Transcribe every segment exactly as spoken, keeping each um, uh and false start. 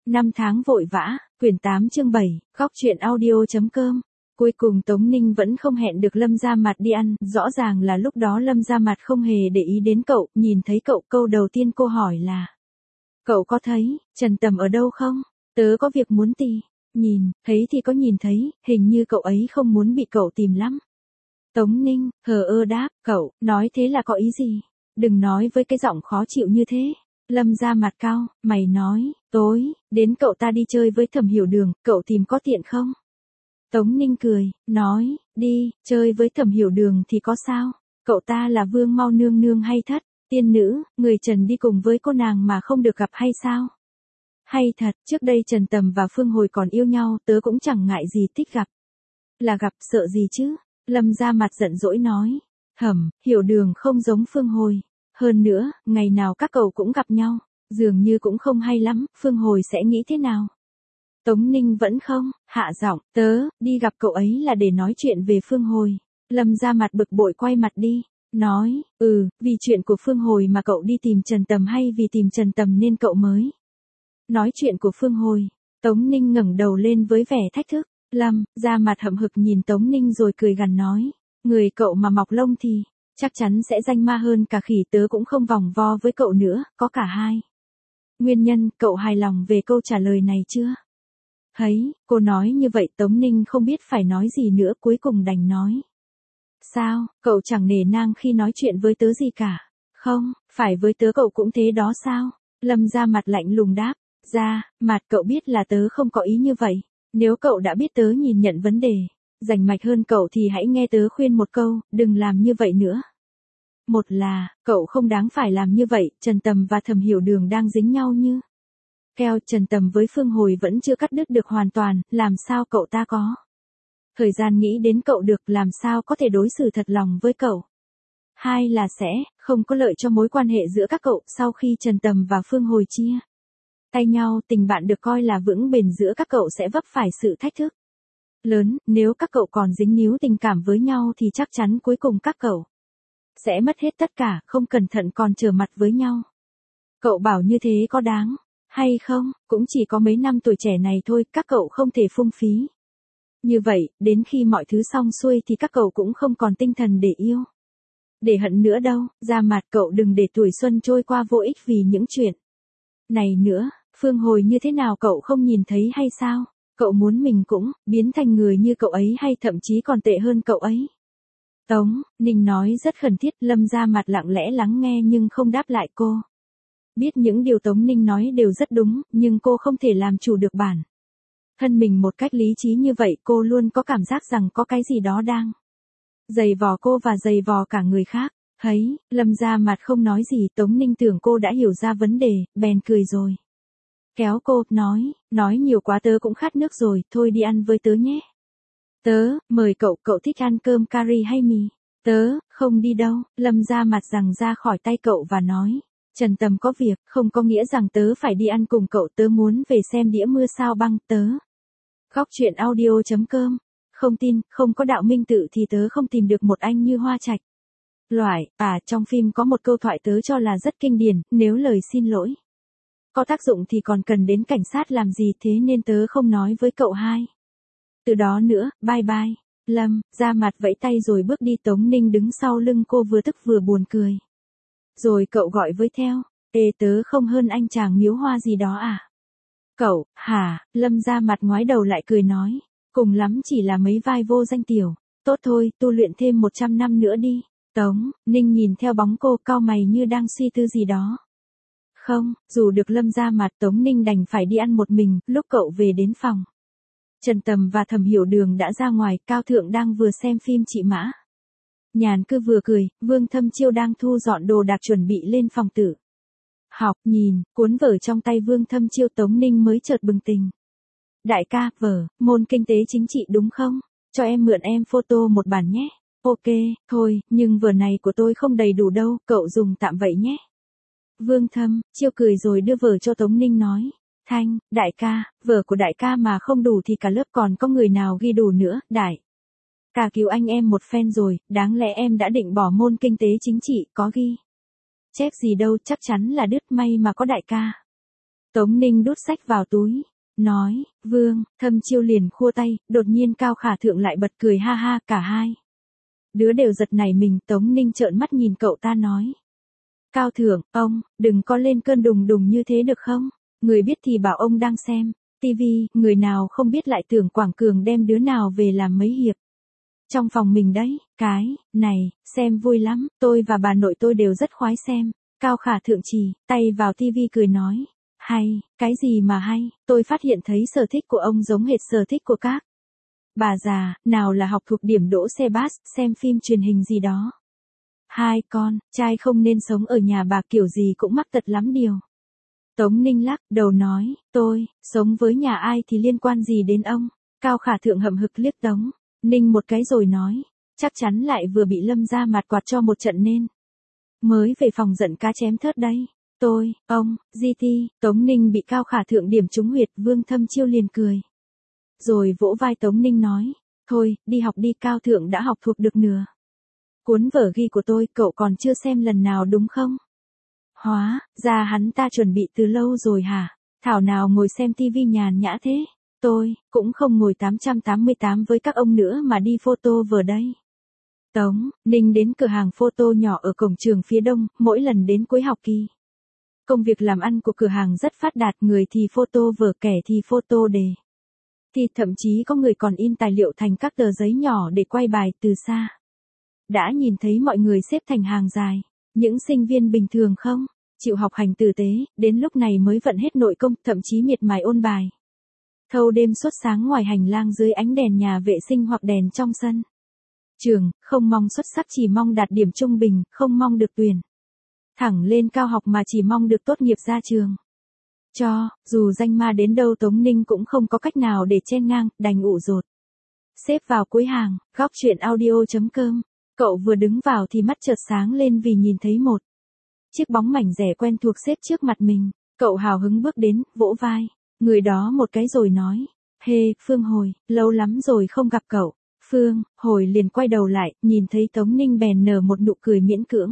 Năm tháng vội vã, quyển tám chương bảy, góc truyện audio.com. Cuối cùng Tống Ninh vẫn không hẹn được Lâm Gia Mặt đi ăn, rõ ràng là lúc đó Lâm Gia Mặt không hề để ý đến cậu, nhìn thấy cậu câu đầu tiên cô hỏi là: cậu có thấy, Trần Tầm ở đâu không? Tớ có việc muốn tì. Nhìn, thấy thì có nhìn thấy, hình như cậu ấy không muốn bị cậu tìm lắm. Tống Ninh, hờ ơ đáp, cậu, nói thế là có ý gì? Đừng nói với cái giọng khó chịu như thế. Lâm Gia Mặt cau, mày nói, tối, đến cậu ta đi chơi với Thẩm Hiểu Đường, cậu tìm có tiện không? Tống Ninh cười, nói, đi, chơi với Thẩm Hiểu Đường thì có sao? Cậu ta là Vương Mau nương nương hay thất, tiên nữ, người Trần đi cùng với cô nàng mà không được gặp hay sao? Hay thật, trước đây Trần Tầm và Phương Hồi còn yêu nhau, tớ cũng chẳng ngại gì thích gặp. Là gặp, sợ gì chứ? Lâm Gia Mặt giận dỗi nói, Thẩm Hiểu Đường không giống Phương Hồi. Hơn nữa, ngày nào các cậu cũng gặp nhau, dường như cũng không hay lắm, Phương Hồi sẽ nghĩ thế nào? Tống Ninh vẫn không, hạ giọng, tớ, đi gặp cậu ấy là để nói chuyện về Phương Hồi. Lâm Gia Mặt bực bội quay mặt đi, nói, ừ, vì chuyện của Phương Hồi mà cậu đi tìm Trần Tầm hay vì tìm Trần Tầm nên cậu mới nói chuyện của Phương Hồi? Tống Ninh ngẩng đầu lên với vẻ thách thức. Lâm Gia Mặt hậm hực nhìn Tống Ninh rồi cười gằn nói, người cậu mà mọc lông thì chắc chắn sẽ danh ma hơn cả khỉ, tớ cũng không vòng vo với cậu nữa, có cả hai nguyên nhân. Cậu hài lòng về câu trả lời này chưa? Thấy, cô nói như vậy Tống Ninh không biết phải nói gì nữa, cuối cùng đành nói. Sao, cậu chẳng nể nang khi nói chuyện với tớ gì cả? Không, phải với tớ cậu cũng thế đó sao? Lâm Gia Mặt lạnh lùng đáp. Ra, Mặt cậu biết là tớ không có ý như vậy. Nếu cậu đã biết tớ nhìn nhận vấn đề rành mạch hơn cậu thì hãy nghe tớ khuyên một câu, đừng làm như vậy nữa. Một là, cậu không đáng phải làm như vậy, Trần Tầm và Thẩm Hiểu Đường đang dính nhau như keo, Trần Tầm với Phương Hồi vẫn chưa cắt đứt được hoàn toàn, làm sao cậu ta có thời gian nghĩ đến cậu được, làm sao có thể đối xử thật lòng với cậu. Hai là sẽ không có lợi cho mối quan hệ giữa các cậu, sau khi Trần Tầm và Phương Hồi chia tay nhau, tình bạn được coi là vững bền giữa các cậu sẽ vấp phải sự thách thức lớn, nếu các cậu còn dính níu tình cảm với nhau thì chắc chắn cuối cùng các cậu sẽ mất hết tất cả, không cẩn thận còn trở mặt với nhau. Cậu bảo như thế có đáng hay không? Cũng chỉ có mấy năm tuổi trẻ này thôi, các cậu không thể phung phí như vậy, đến khi mọi thứ xong xuôi thì các cậu cũng không còn tinh thần để yêu, để hận nữa đâu. Ra Mặt, cậu đừng để tuổi xuân trôi qua vô ích vì những chuyện này nữa. Phương Hồi như thế nào cậu không nhìn thấy hay sao? Cậu muốn mình cũng biến thành người như cậu ấy hay thậm chí còn tệ hơn cậu ấy? Tống Ninh nói rất khẩn thiết. Lâm Gia Mặt lặng lẽ lắng nghe nhưng không đáp lại cô. Biết những điều Tống Ninh nói đều rất đúng, nhưng cô không thể làm chủ được bản thân mình một cách lý trí như vậy, cô luôn có cảm giác rằng có cái gì đó đang giày vò cô và giày vò cả người khác. Thấy, Lâm Gia Mặt không nói gì, Tống Ninh tưởng cô đã hiểu ra vấn đề, bèn cười rồi kéo cô, nói, nói nhiều quá tớ cũng khát nước rồi, thôi đi ăn với tớ nhé. Tớ, mời cậu, cậu thích ăn cơm cari hay mì? Tớ, không đi đâu. Lâm Gia Mặt giằng ra khỏi tay cậu và nói, Trần Tầm có việc, không có nghĩa rằng tớ phải đi ăn cùng cậu, tớ muốn về xem đĩa mưa sao băng. Tớ, góc truyện audio.com, không tin, không có đạo minh tự thì tớ không tìm được một anh như Hoa Trạch. Loại, à, trong phim có một câu thoại tớ cho là rất kinh điển, nếu lời xin lỗi có tác dụng thì còn cần đến cảnh sát làm gì, thế nên tớ không nói với cậu hai từ đó nữa, bye bye. Lâm Gia Mặt vẫy tay rồi bước đi. Tống Ninh đứng sau lưng cô vừa tức vừa buồn cười. Rồi cậu gọi với theo, ê tớ không hơn anh chàng Miếu Hoa gì đó à? Cậu, hả? Lâm Gia Mặt ngoái đầu lại cười nói, cùng lắm chỉ là mấy vai vô danh tiểu, tốt thôi, tu luyện thêm một trăm năm nữa đi. Tống Ninh nhìn theo bóng cô, cau mày như đang suy tư gì đó. Không, dù được Lâm Gia Mặt, Tống Ninh đành phải đi ăn một mình. Lúc cậu về đến phòng, Trần Tầm và Thẩm Hiểu Đường đã ra ngoài, Cao Thượng đang vừa xem phim Chị Mã Nhàn Cư vừa cười, Vương Thâm Chiêu đang thu dọn đồ đạc chuẩn bị lên phòng tử học. Nhìn cuốn vở trong tay Vương Thâm Chiêu, Tống Ninh mới chợt bừng tỉnh. Đại ca, vở môn kinh tế chính trị đúng không? Cho em mượn em photo một bản nhé. Ok, thôi, nhưng vở này của tôi không đầy đủ đâu, cậu dùng tạm vậy nhé. Vương Thâm Chiêu cười rồi đưa vở cho Tống Ninh nói, Thanh, đại ca, vở của đại ca mà không đủ thì cả lớp còn có người nào ghi đủ nữa. Đại ca cứu anh em một phen rồi, đáng lẽ em đã định bỏ môn kinh tế chính trị, có ghi chép gì đâu, chắc chắn là đứt, may mà có đại ca Tống Ninh đút sách vào túi, nói, Vương, Thâm Chiêu liền khua tay, đột nhiên Cao Khả Thượng lại bật cười ha ha, cả hai đứa đều giật nảy mình. Tống Ninh trợn mắt nhìn cậu ta nói. Cao Thượng, ông, đừng có lên cơn đùng đùng như thế được không? Người biết thì bảo ông đang xem tivi, người nào không biết lại tưởng Quảng Cường đem đứa nào về làm mấy hiệp. Trong phòng mình đấy, cái, này, xem vui lắm, tôi và bà nội tôi đều rất khoái xem. Cao Khả Thượng chỉ, tay vào tivi cười nói. Hay, cái gì mà hay, tôi phát hiện thấy sở thích của ông giống hệt sở thích của các bà già, nào là học thuộc điểm đỗ xe bus, xem phim truyền hình gì đó. Hai con, trai không nên sống ở nhà bà, kiểu gì cũng mắc tật lắm điều. Tống Ninh lắc đầu nói, tôi, sống với nhà ai thì liên quan gì đến ông? Cao Khả Thượng hậm hực liếc Tống Ninh một cái rồi nói, chắc chắn lại vừa bị Lâm Gia Mạt quạt cho một trận nên mới về phòng giận cá chém thớt đấy. Tôi, ông, giê tê, Tống Ninh bị Cao Khả Thượng điểm trúng huyệt. Vương Thâm Chiêu liền cười. Rồi vỗ vai Tống Ninh nói, thôi, đi học đi, Cao Thượng đã học thuộc được nửa cuốn vở ghi của tôi, cậu còn chưa xem lần nào đúng không? Hóa ra hắn ta chuẩn bị từ lâu rồi hả? Thảo nào ngồi xem tivi nhàn nhã thế? Tôi cũng không ngồi tám trăm tám mươi tám với các ông nữa mà đi photo vừa đây. Tống Ninh đến cửa hàng photo nhỏ ở cổng trường phía đông, mỗi lần đến cuối học kỳ. Công việc làm ăn của cửa hàng rất phát đạt, người thì photo vở, kẻ thì photo đề. Thì thậm chí có người còn in tài liệu thành các tờ giấy nhỏ để quay bài từ xa. Đã nhìn thấy mọi người xếp thành hàng dài, những sinh viên bình thường không chịu học hành tử tế, đến lúc này mới vận hết nội công, thậm chí miệt mài ôn bài. Thâu đêm suốt sáng ngoài hành lang dưới ánh đèn nhà vệ sinh hoặc đèn trong sân trường, không mong xuất sắc, chỉ mong đạt điểm trung bình, không mong được tuyển thẳng lên cao học mà chỉ mong được tốt nghiệp ra trường. Cho, dù danh ma đến đâu Tống Ninh cũng không có cách nào để chen ngang, đành ụ rột xếp vào cuối hàng. Góc truyện audio chấm com. Cậu vừa đứng vào thì mắt chợt sáng lên vì nhìn thấy một chiếc bóng mảnh rẻ quen thuộc xếp trước mặt mình. Cậu hào hứng bước đến, vỗ vai người đó một cái rồi nói, hê, Phương Hồi, lâu lắm rồi không gặp cậu. Phương Hồi liền quay đầu lại, nhìn thấy Tống Ninh bèn nở một nụ cười miễn cưỡng.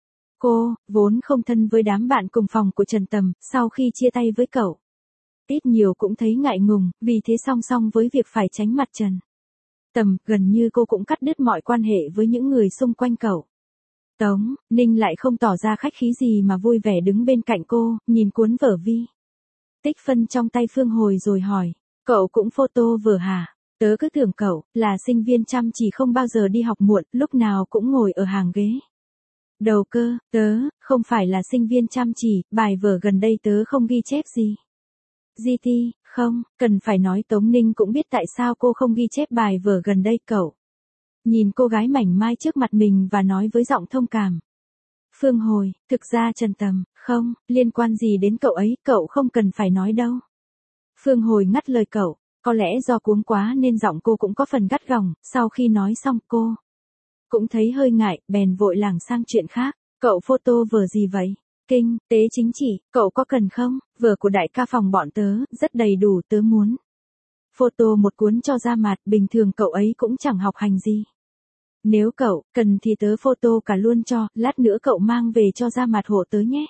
Cô, vốn không thân với đám bạn cùng phòng của Trần Tầm, sau khi chia tay với cậu, ít nhiều cũng thấy ngại ngùng, vì thế song song với việc phải tránh mặt Trần Tầm, gần như cô cũng cắt đứt mọi quan hệ với những người xung quanh cậu. Tống Ninh lại không tỏ ra khách khí gì mà vui vẻ đứng bên cạnh cô, nhìn cuốn vở vi tích phân trong tay Phương Hồi rồi hỏi, cậu cũng photo vở hả? Tớ cứ tưởng cậu là sinh viên chăm chỉ không bao giờ đi học muộn, lúc nào cũng ngồi ở hàng ghế đầu cơ. Tớ không phải là sinh viên chăm chỉ, bài vở gần đây tớ không ghi chép gì. giê tê, không, cần phải nói. Tống Ninh cũng biết tại sao cô không ghi chép bài vở gần đây. Cậu nhìn cô gái mảnh mai trước mặt mình và nói với giọng thông cảm. Phương Hồi, thực ra Trần Tầm, không, liên quan gì đến cậu ấy, cậu không cần phải nói đâu. Phương Hồi ngắt lời cậu, có lẽ do cuống quá nên giọng cô cũng có phần gắt gỏng. Sau khi nói xong cô cũng thấy hơi ngại, bèn vội lảng sang chuyện khác. Cậu photo vở gì vậy? Kinh tế chính trị, cậu có cần không? Vở của đại ca phòng bọn tớ, rất đầy đủ, tớ muốn photo một cuốn cho ra mặt, bình thường cậu ấy cũng chẳng học hành gì. Nếu cậu cần thì tớ photo cả luôn cho, lát nữa cậu mang về cho ra mặt hộ tớ nhé.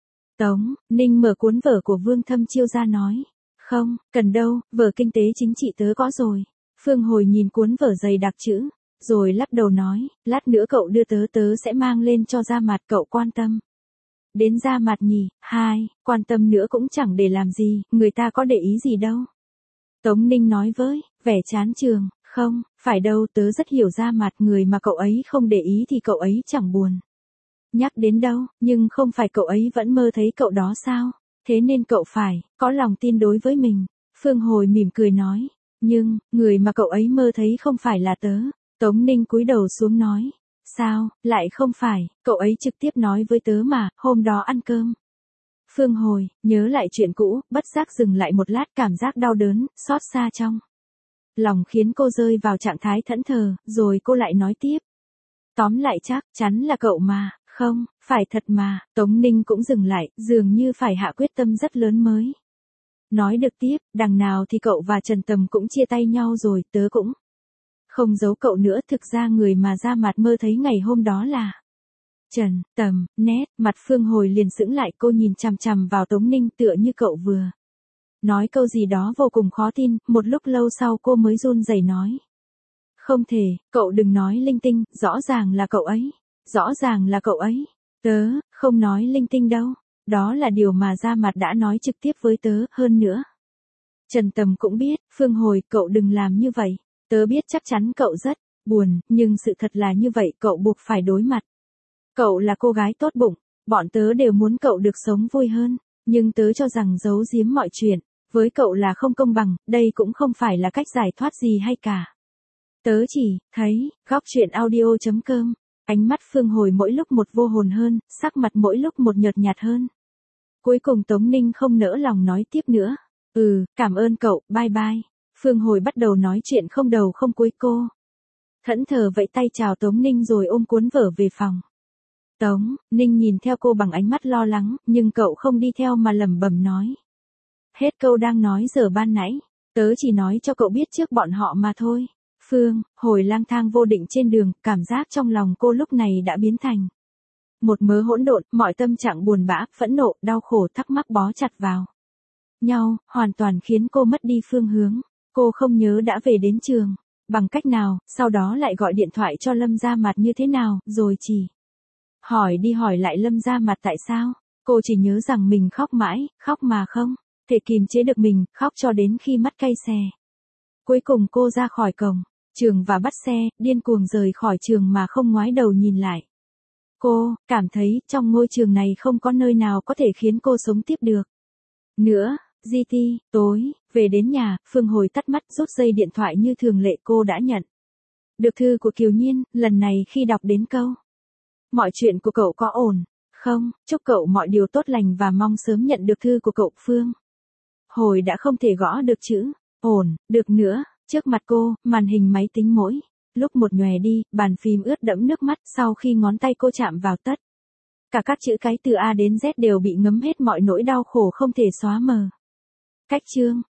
Tống Ninh mở cuốn vở của Vương Thâm Chiêu ra nói, không, cần đâu, vở kinh tế chính trị tớ có rồi. Phương Hồi nhìn cuốn vở dày đặc chữ, rồi lắc đầu nói, lát nữa cậu đưa tớ, tớ sẽ mang lên cho ra mặt. Cậu quan tâm đến ra mặt nhỉ? Hai, quan tâm nữa cũng chẳng để làm gì, người ta có để ý gì đâu. Tống Ninh nói với vẻ chán chường, không, phải đâu, tớ rất hiểu ra mặt, người mà cậu ấy không để ý thì cậu ấy chẳng buồn nhắc đến đâu, nhưng không phải cậu ấy vẫn mơ thấy cậu đó sao? Thế nên cậu phải có lòng tin đối với mình. Phương Hồi mỉm cười nói, nhưng người mà cậu ấy mơ thấy không phải là tớ. Tống Ninh cúi đầu xuống nói, sao, lại không phải, cậu ấy trực tiếp nói với tớ mà, hôm đó ăn cơm. Phương Hồi nhớ lại chuyện cũ, bất giác dừng lại một lát, cảm giác đau đớn, xót xa trong lòng khiến cô rơi vào trạng thái thẫn thờ, rồi cô lại nói tiếp. Tóm lại chắc chắn là cậu mà, không, phải thật mà. Tống Ninh cũng dừng lại, dường như phải hạ quyết tâm rất lớn mới nói được tiếp, đằng nào thì cậu và Trần Tầm cũng chia tay nhau rồi, tớ cũng không giấu cậu nữa, thực ra người mà ra mặt mơ thấy ngày hôm đó là Trần, Tầm, nét, mặt Phương Hồi liền sững lại, cô nhìn chằm chằm vào Tống Ninh tựa như cậu vừa nói câu gì đó vô cùng khó tin, một lúc lâu sau cô mới run rẩy nói. Không thể, cậu đừng nói linh tinh, rõ ràng là cậu ấy, rõ ràng là cậu ấy. Tớ, không nói linh tinh đâu, đó là điều mà Gia Mặt đã nói trực tiếp với tớ, hơn nữa. Trần Tầm cũng biết, Phương Hồi, cậu đừng làm như vậy, tớ biết chắc chắn cậu rất buồn, nhưng sự thật là như vậy, cậu buộc phải đối mặt. Cậu là cô gái tốt bụng, bọn tớ đều muốn cậu được sống vui hơn, nhưng tớ cho rằng giấu giếm mọi chuyện, với cậu là không công bằng, đây cũng không phải là cách giải thoát gì hay cả. Tớ chỉ thấy, góc truyện audio chấm com, ánh mắt Phương Hồi mỗi lúc một vô hồn hơn, sắc mặt mỗi lúc một nhợt nhạt hơn. Cuối cùng Tống Ninh không nỡ lòng nói tiếp nữa. Ừ, cảm ơn cậu, bye bye. Phương Hồi bắt đầu nói chuyện không đầu không cuối cô. Thẫn thờ vẫy tay chào Tống Ninh rồi ôm cuốn vở về phòng. Tống Ninh nhìn theo cô bằng ánh mắt lo lắng, nhưng cậu không đi theo mà lẩm bẩm nói. Hết câu đang nói giờ ban nãy, tớ chỉ nói cho cậu biết trước bọn họ mà thôi. Phương Hồi lang thang vô định trên đường, cảm giác trong lòng cô lúc này đã biến thành một mớ hỗn độn, mọi tâm trạng buồn bã, phẫn nộ, đau khổ, thắc mắc bó chặt vào nhau, hoàn toàn khiến cô mất đi phương hướng. Cô không nhớ đã về đến trường bằng cách nào, sau đó lại gọi điện thoại cho Lâm Gia Mặt như thế nào, rồi chỉ hỏi đi hỏi lại Lâm Gia Mặt tại sao. Cô chỉ nhớ rằng mình khóc mãi, khóc mà không thể kìm chế được mình, khóc cho đến khi mắt cay xè. Cuối cùng cô ra khỏi cổng trường và bắt xe, điên cuồng rời khỏi trường mà không ngoái đầu nhìn lại. Cô cảm thấy trong ngôi trường này không có nơi nào có thể khiến cô sống tiếp được nữa. giê tê, tối, về đến nhà, Phương Hồi tắt mắt rút dây điện thoại như thường lệ. Cô đã nhận được thư của Kiều Nhiên, lần này khi đọc đến câu mọi chuyện của cậu có ổn không, chúc cậu mọi điều tốt lành và mong sớm nhận được thư của cậu. Phương Hồi đã không thể gõ được chữ ổn được nữa. Trước mặt cô, màn hình máy tính mỗi lúc một nhòe đi, bàn phím ướt đẫm nước mắt. Sau khi ngón tay cô chạm vào tất cả các chữ cái từ A đến Z đều bị ngấm hết, mọi nỗi đau khổ không thể xóa mờ. Cách chương